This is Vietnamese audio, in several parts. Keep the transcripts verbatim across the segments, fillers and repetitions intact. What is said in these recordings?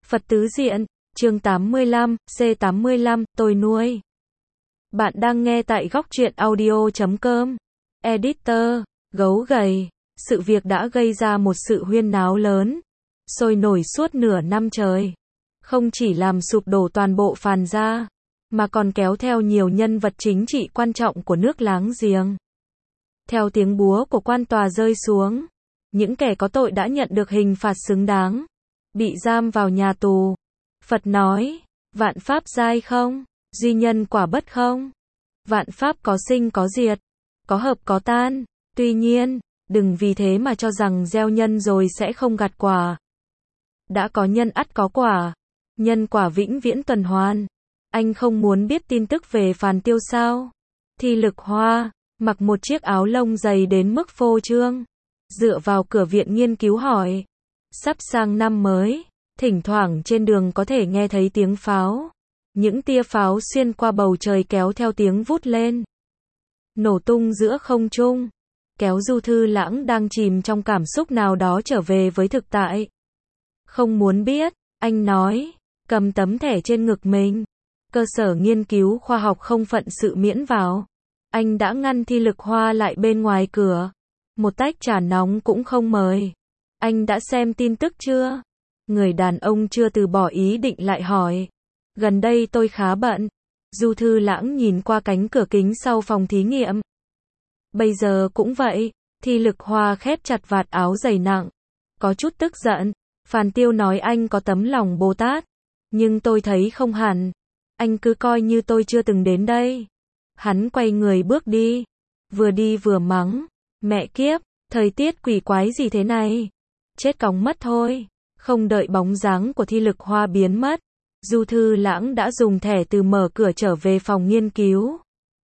Phật tứ diện, chương tám mươi lăm, C tám mươi lăm, tôi nuôi. Bạn đang nghe tại góc truyện audio chấm com. Editor, gấu gầy. Sự việc đã gây ra một sự huyên náo lớn, sôi nổi suốt nửa năm trời. Không chỉ làm sụp đổ toàn bộ Phàn gia, mà còn kéo theo nhiều nhân vật chính trị quan trọng của nước láng giềng. Theo tiếng búa của quan tòa rơi xuống, những kẻ có tội đã nhận được hình phạt xứng đáng, bị giam vào nhà tù. Phật nói, vạn pháp giai không, duy nhân quả bất không. Vạn pháp có sinh có diệt, có hợp có tan. Tuy nhiên, đừng vì thế mà cho rằng gieo nhân rồi sẽ không gặt quả. Đã có nhân ắt có quả, nhân quả vĩnh viễn tuần hoàn. Anh không muốn biết tin tức về Phàn Tiêu sao? Thi Lực Hoa, mặc một chiếc áo lông dày đến mức phô trương, dựa vào cửa viện nghiên cứu hỏi. Sắp sang năm mới, thỉnh thoảng trên đường có thể nghe thấy tiếng pháo. Những tia pháo xuyên qua bầu trời kéo theo tiếng vút lên, nổ tung giữa không trung, kéo Du Thư Lãng đang chìm trong cảm xúc nào đó trở về với thực tại. Không muốn biết, anh nói, cầm tấm thẻ trên ngực mình. Cơ sở nghiên cứu khoa học không phận sự miễn vào. Anh đã ngăn Thi Lực Hoa lại bên ngoài cửa. Một tách trà nóng cũng không mời. Anh đã xem tin tức chưa? Người đàn ông chưa từ bỏ ý định lại hỏi. Gần đây tôi khá bận. Du Thư Lãng nhìn qua cánh cửa kính sau phòng thí nghiệm. Bây giờ cũng vậy. Thi Lực Hoa khép chặt vạt áo dày nặng, có chút tức giận. Phàn Tiêu nói anh có tấm lòng Bồ Tát, nhưng tôi thấy không hẳn. Anh cứ coi như tôi chưa từng đến đây. Hắn quay người bước đi, vừa đi vừa mắng, mẹ kiếp, thời tiết quỷ quái gì thế này? Chết cóng mất thôi. Không đợi bóng dáng của Thi Lực Hoa biến mất, Du Thư Lãng đã dùng thẻ từ mở cửa trở về phòng nghiên cứu.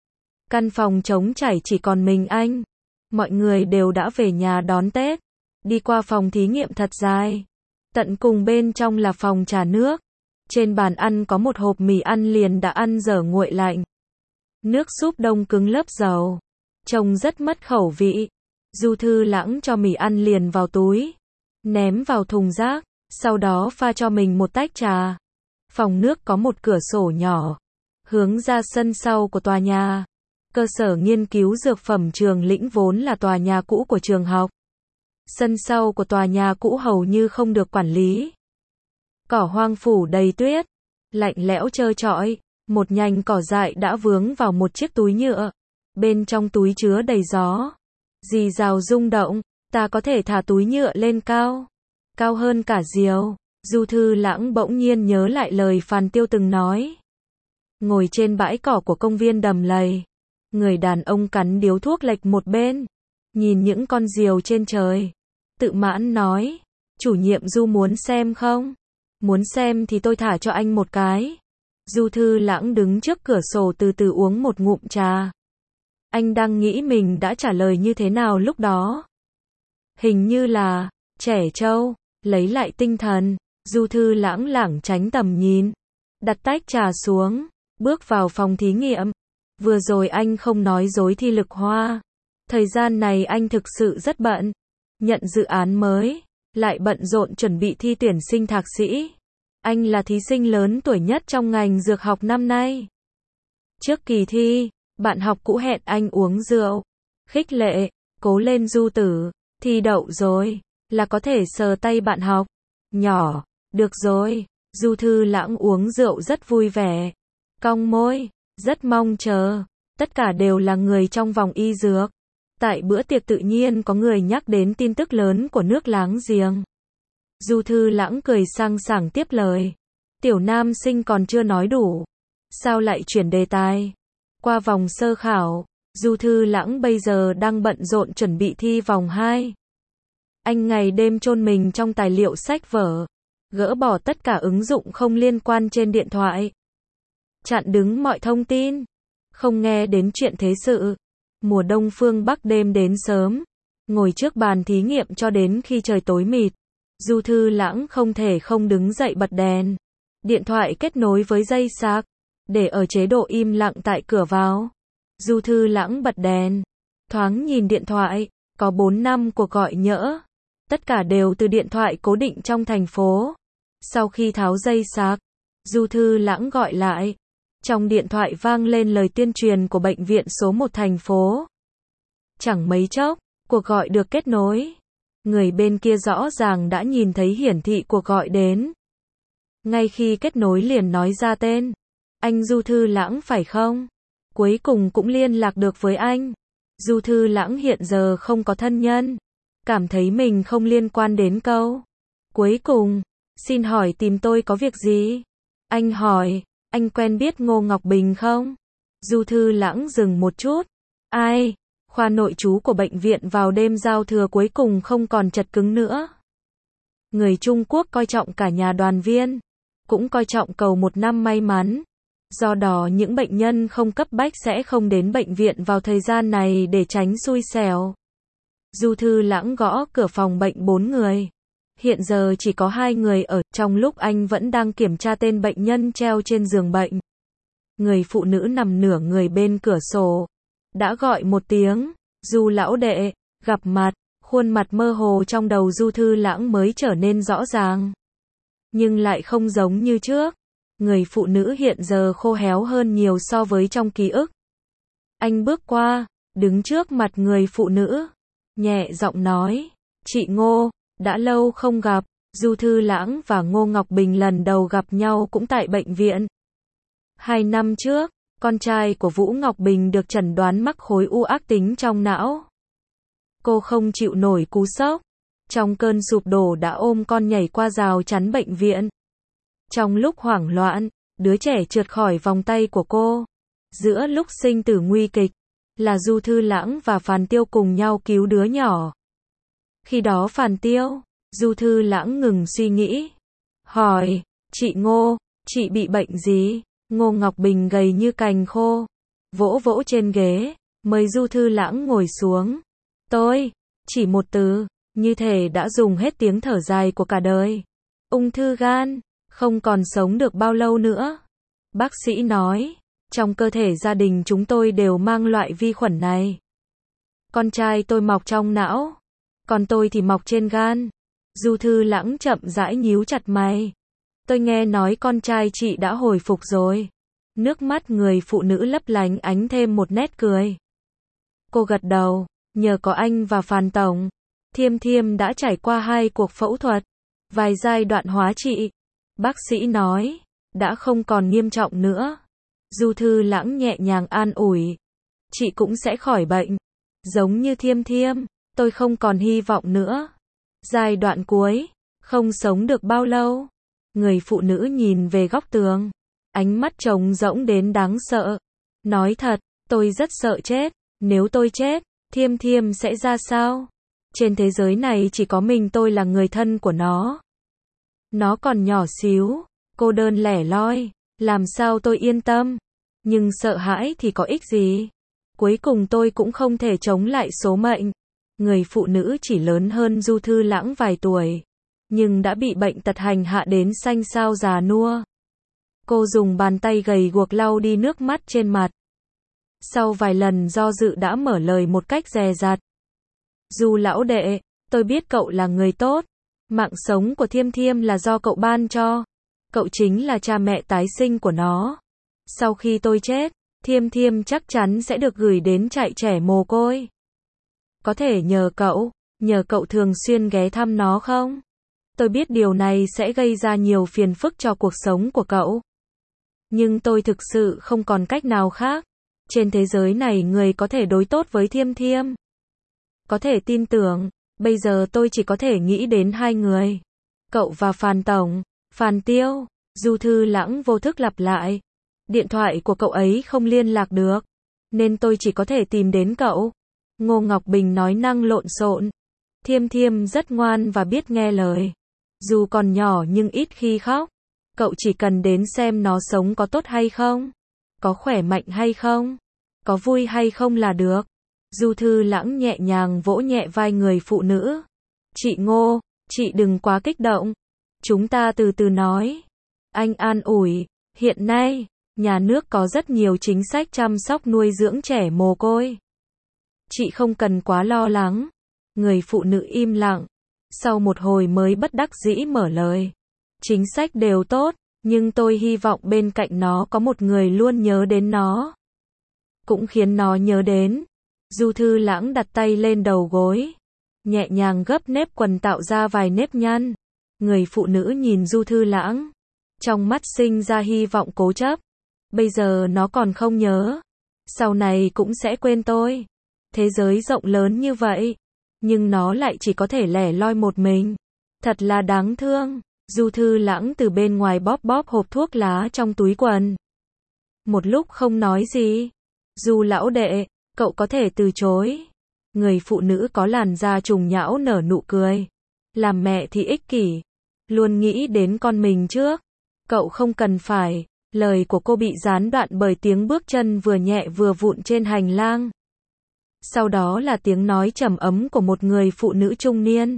Căn phòng trống trải chỉ còn mình anh. Mọi người đều đã về nhà đón Tết. Đi qua phòng thí nghiệm thật dài. Tận cùng bên trong là phòng trà nước. Trên bàn ăn có một hộp mì ăn liền đã ăn dở nguội lạnh. Nước súp đông cứng lớp dầu, trông rất mất khẩu vị. Du Thư Lãng cho mì ăn liền vào túi, ném vào thùng rác, sau đó pha cho mình một tách trà. Phòng nước có một cửa sổ nhỏ, hướng ra sân sau của tòa nhà. Cơ sở nghiên cứu dược phẩm Trường Lĩnh vốn là tòa nhà cũ của trường học. Sân sau của tòa nhà cũ hầu như không được quản lý. Cỏ hoang phủ đầy tuyết, lạnh lẽo trơ trọi. Một nhành cỏ dại đã vướng vào một chiếc túi nhựa. Bên trong túi chứa đầy gió. Rì rào rung động, ta có thể thả túi nhựa lên cao. Cao hơn cả diều. Du Thư Lãng bỗng nhiên nhớ lại lời Phàn Tiêu từng nói. Ngồi trên bãi cỏ của công viên đầm lầy. Người đàn ông cắn điếu thuốc lệch một bên. Nhìn những con diều trên trời. Tự mãn nói. Chủ nhiệm Du muốn xem không? Muốn xem thì tôi thả cho anh một cái. Du Thư Lãng đứng trước cửa sổ từ từ uống một ngụm trà. Anh đang nghĩ mình đã trả lời như thế nào lúc đó. Hình như là, trẻ trâu, lấy lại tinh thần. Du Thư Lãng lảng tránh tầm nhìn. Đặt tách trà xuống, bước vào phòng thí nghiệm. Vừa rồi anh không nói dối Thi Lực Hoa. Thời gian này anh thực sự rất bận. Nhận dự án mới, lại bận rộn chuẩn bị thi tuyển sinh thạc sĩ. Anh là thí sinh lớn tuổi nhất trong ngành dược học năm nay. Trước kỳ thi, bạn học cũ hẹn anh uống rượu. Khích lệ, cố lên Du tử, thi đậu rồi, là có thể sờ tay bạn học. Nhỏ, được rồi. Du Thư Lãng uống rượu rất vui vẻ. Cong môi, rất mong chờ. Tất cả đều là người trong vòng y dược. Tại bữa tiệc tự nhiên có người nhắc đến tin tức lớn của nước láng giềng. Du Thư Lãng cười sang sảng tiếp lời. Tiểu nam sinh còn chưa nói đủ. Sao lại chuyển đề tài? Qua vòng sơ khảo, Du Thư Lãng bây giờ đang bận rộn chuẩn bị thi vòng hai. Anh ngày đêm chôn mình trong tài liệu sách vở. Gỡ bỏ tất cả ứng dụng không liên quan trên điện thoại. Chặn đứng mọi thông tin. Không nghe đến chuyện thế sự. Mùa đông phương Bắc đêm đến sớm. Ngồi trước bàn thí nghiệm cho đến khi trời tối mịt. Du Thư Lãng không thể không đứng dậy bật đèn. Điện thoại kết nối với dây sạc. Để ở chế độ im lặng tại cửa vào. Du Thư Lãng bật đèn. Thoáng nhìn điện thoại. Có bốn năm cuộc gọi nhỡ. Tất cả đều từ điện thoại cố định trong thành phố. Sau khi tháo dây sạc, Du Thư Lãng gọi lại. Trong điện thoại vang lên lời tuyên truyền của bệnh viện số một thành phố. Chẳng mấy chốc, cuộc gọi được kết nối. Người bên kia rõ ràng đã nhìn thấy hiển thị cuộc gọi đến. Ngay khi kết nối liền nói ra tên. Anh Du Thư Lãng phải không? Cuối cùng cũng liên lạc được với anh. Du Thư Lãng hiện giờ không có thân nhân. Cảm thấy mình không liên quan đến câu. Cuối cùng, xin hỏi tìm tôi có việc gì? Anh hỏi, anh quen biết Ngô Ngọc Bình không? Du Thư Lãng dừng một chút. Ai? Khoa nội trú của bệnh viện vào đêm giao thừa cuối cùng không còn chật cứng nữa. Người Trung Quốc coi trọng cả nhà đoàn viên, cũng coi trọng cầu một năm may mắn. Do đó những bệnh nhân không cấp bách sẽ không đến bệnh viện vào thời gian này để tránh xui xẻo. Du Thư Lãng gõ cửa phòng bệnh bốn người. Hiện giờ chỉ có hai người ở, trong lúc anh vẫn đang kiểm tra tên bệnh nhân treo trên giường bệnh. Người phụ nữ nằm nửa người bên cửa sổ. Đã gọi một tiếng, Du lão đệ, gặp mặt, khuôn mặt mơ hồ trong đầu Du Thư Lãng mới trở nên rõ ràng. Nhưng lại không giống như trước. Người phụ nữ hiện giờ khô héo hơn nhiều so với trong ký ức. Anh bước qua, đứng trước mặt người phụ nữ, nhẹ giọng nói, chị Ngô, đã lâu không gặp. Du Thư Lãng và Ngô Ngọc Bình lần đầu gặp nhau cũng tại bệnh viện. Hai năm trước, con trai của Vũ Ngọc Bình được chẩn đoán mắc khối u ác tính trong não. Cô không chịu nổi cú sốc. Trong cơn sụp đổ đã ôm con nhảy qua rào chắn bệnh viện. Trong lúc hoảng loạn, đứa trẻ trượt khỏi vòng tay của cô. Giữa lúc sinh tử nguy kịch, là Du Thư Lãng và Phàn Tiêu cùng nhau cứu đứa nhỏ. Khi đó Phàn Tiêu, Du Thư Lãng ngừng suy nghĩ. Hỏi, chị Ngô, chị bị bệnh gì? Ngô Ngọc Bình gầy như cành khô. Vỗ vỗ trên ghế, mời Du Thư Lãng ngồi xuống. Tôi, chỉ một từ, như thể đã dùng hết tiếng thở dài của cả đời. Ung thư gan, không còn sống được bao lâu nữa. Bác sĩ nói, trong cơ thể gia đình chúng tôi đều mang loại vi khuẩn này. Con trai tôi mọc trong não, còn tôi thì mọc trên gan. Du Thư Lãng chậm rãi nhíu chặt mày. Tôi nghe nói con trai chị đã hồi phục rồi. Nước mắt người phụ nữ lấp lánh ánh thêm một nét cười. Cô gật đầu, nhờ có anh và Phàn Tổng, Thiêm Thiêm đã trải qua hai cuộc phẫu thuật, vài giai đoạn hóa trị. Bác sĩ nói, đã không còn nghiêm trọng nữa. Du Thư Lãng nhẹ nhàng an ủi. Chị cũng sẽ khỏi bệnh. Giống như Thiêm Thiêm, tôi không còn hy vọng nữa. Giai đoạn cuối, không sống được bao lâu. Người phụ nữ nhìn về góc tường. Ánh mắt trống rỗng đến đáng sợ. Nói thật, tôi rất sợ chết. Nếu tôi chết, Thiêm Thiêm sẽ ra sao? Trên thế giới này chỉ có mình tôi là người thân của nó. Nó còn nhỏ xíu, cô đơn lẻ loi, làm sao tôi yên tâm? Nhưng sợ hãi thì có ích gì? Cuối cùng tôi cũng không thể chống lại số mệnh. Người phụ nữ chỉ lớn hơn Du Thư Lãng vài tuổi, nhưng đã bị bệnh tật hành hạ đến xanh xao già nua. Cô dùng bàn tay gầy guộc lau đi nước mắt trên mặt. Sau vài lần do dự đã mở lời một cách dè dặt. Du lão đệ, tôi biết cậu là người tốt. Mạng sống của Thiêm Thiêm là do cậu ban cho. Cậu chính là cha mẹ tái sinh của nó. Sau khi tôi chết, Thiêm Thiêm chắc chắn sẽ được gửi đến trại trẻ mồ côi. Có thể nhờ cậu, nhờ cậu thường xuyên ghé thăm nó không? Tôi biết điều này sẽ gây ra nhiều phiền phức cho cuộc sống của cậu. Nhưng tôi thực sự không còn cách nào khác. Trên thế giới này người có thể đối tốt với Thiêm Thiêm. Có thể tin tưởng, bây giờ tôi chỉ có thể nghĩ đến hai người. Cậu và Phàn Tổng, Phàn Tiêu. Du Thư Lãng vô thức lặp lại. Điện thoại của cậu ấy không liên lạc được, nên tôi chỉ có thể tìm đến cậu. Ngô Ngọc Bình nói năng lộn xộn. Thiêm Thiêm rất ngoan và biết nghe lời. Dù còn nhỏ nhưng ít khi khóc. Cậu chỉ cần đến xem nó sống có tốt hay không, có khỏe mạnh hay không, có vui hay không là được. Du Thư Lãng nhẹ nhàng vỗ nhẹ vai người phụ nữ. Chị Ngô, chị đừng quá kích động. Chúng ta từ từ nói. Anh an ủi, hiện nay, nhà nước có rất nhiều chính sách chăm sóc nuôi dưỡng trẻ mồ côi. Chị không cần quá lo lắng. Người phụ nữ im lặng. Sau một hồi mới bất đắc dĩ mở lời. chính sách đều tốt, nhưng tôi hy vọng bên cạnh nó có một người luôn nhớ đến nó. Cũng khiến nó nhớ đến. Du Thư Lãng đặt tay lên đầu gối, nhẹ nhàng gấp nếp quần tạo ra vài nếp nhăn. Người phụ nữ nhìn Du Thư Lãng, trong mắt sinh ra hy vọng cố chấp. Bây giờ nó còn không nhớ, sau này cũng sẽ quên tôi. Thế giới rộng lớn như vậy, nhưng nó lại chỉ có thể lẻ loi một mình. Thật là đáng thương. Du Thư Lãng từ bên ngoài bóp bóp hộp thuốc lá trong túi quần. Một lúc không nói gì. Du lão đệ, cậu có thể từ chối. Người phụ nữ có làn da trùng nhão nở nụ cười. Làm mẹ thì ích kỷ, luôn nghĩ đến con mình trước. Cậu không cần phải. Lời của cô bị gián đoạn bởi tiếng bước chân vừa nhẹ vừa vụn trên hành lang. Sau đó là tiếng nói trầm ấm của một người phụ nữ trung niên.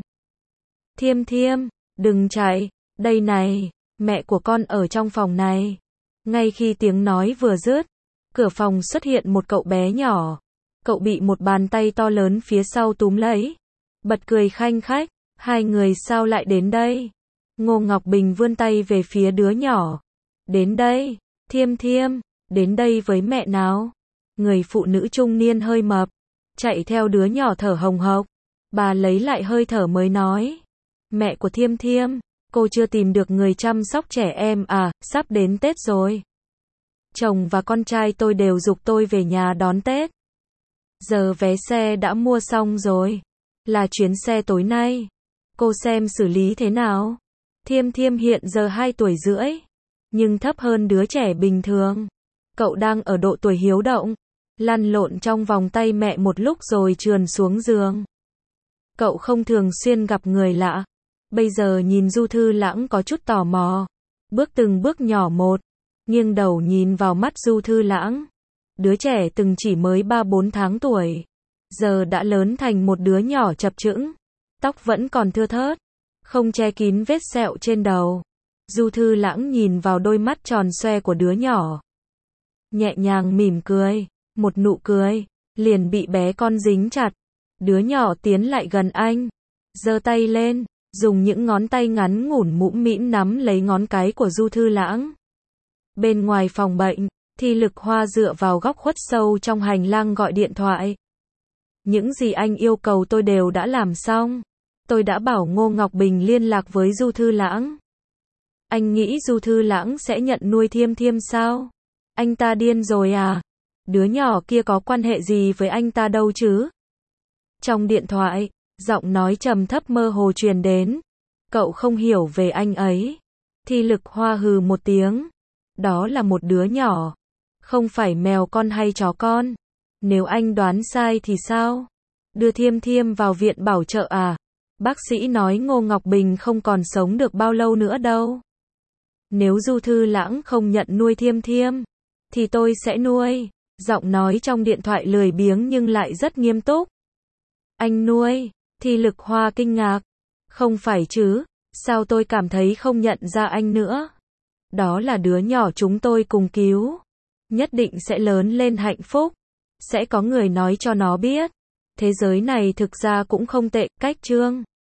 Thiêm Thiêm, đừng chạy, đây này, mẹ của con ở trong phòng này. Ngay khi tiếng nói vừa dứt, cửa phòng xuất hiện một cậu bé nhỏ. Cậu bị một bàn tay to lớn phía sau túm lấy. Bật cười khanh khách, hai người sao lại đến đây? Ngô Ngọc Bình vươn tay về phía đứa nhỏ. Đến đây, Thiêm Thiêm, đến đây với mẹ nào. Người phụ nữ trung niên hơi mập, chạy theo đứa nhỏ thở hồng hộc. Bà lấy lại hơi thở mới nói. Mẹ của Thiêm Thiêm, cô chưa tìm được người chăm sóc trẻ em à, sắp đến Tết rồi. Chồng và con trai tôi đều giục tôi về nhà đón Tết. Giờ vé xe đã mua xong rồi. Là chuyến xe tối nay. Cô xem xử lý thế nào? Thiêm Thiêm hiện giờ hai tuổi rưỡi, nhưng thấp hơn đứa trẻ bình thường. Cậu đang ở độ tuổi hiếu động, lăn lộn trong vòng tay mẹ một lúc rồi trườn xuống giường. Cậu không thường xuyên gặp người lạ. Bây giờ nhìn Du Thư Lãng có chút tò mò. Bước từng bước nhỏ một, nghiêng đầu nhìn vào mắt Du Thư Lãng. Đứa trẻ từng chỉ mới ba bốn tháng tuổi, giờ đã lớn thành một đứa nhỏ chập chững. Tóc vẫn còn thưa thớt, không che kín vết sẹo trên đầu. Du Thư Lãng nhìn vào đôi mắt tròn xoe của đứa nhỏ, nhẹ nhàng mỉm cười. Một nụ cười, liền bị bé con dính chặt. Đứa nhỏ tiến lại gần anh, giơ tay lên, dùng những ngón tay ngắn ngủn mũm mĩm nắm lấy ngón cái của Du Thư Lãng. Bên ngoài phòng bệnh, Thi Lực Hoa dựa vào góc khuất sâu trong hành lang gọi điện thoại. Những gì anh yêu cầu tôi đều đã làm xong. Tôi đã bảo Ngô Ngọc Bình liên lạc với Du Thư Lãng. Anh nghĩ Du Thư Lãng sẽ nhận nuôi Thiêm Thiêm sao? Anh ta điên rồi à? Đứa nhỏ kia có quan hệ gì với anh ta đâu chứ? Trong điện thoại, giọng nói trầm thấp mơ hồ truyền đến. Cậu không hiểu về anh ấy. Thi Lực Hoa hừ một tiếng. Đó là một đứa nhỏ, không phải mèo con hay chó con. Nếu anh đoán sai thì sao? Đưa Thiêm Thiêm vào viện bảo trợ à? Bác sĩ nói Ngô Ngọc Bình không còn sống được bao lâu nữa đâu. Nếu Du Thư Lãng không nhận nuôi Thiêm Thiêm, thì tôi sẽ nuôi. Giọng nói trong điện thoại lười biếng nhưng lại rất nghiêm túc. Anh nuôi? Thi Lực Hoa kinh ngạc. Không phải chứ, sao tôi cảm thấy không nhận ra anh nữa? Đó là đứa nhỏ chúng tôi cùng cứu. Nhất định sẽ lớn lên hạnh phúc. Sẽ có người nói cho nó biết. Thế giới này thực ra cũng không tệ. Cách chương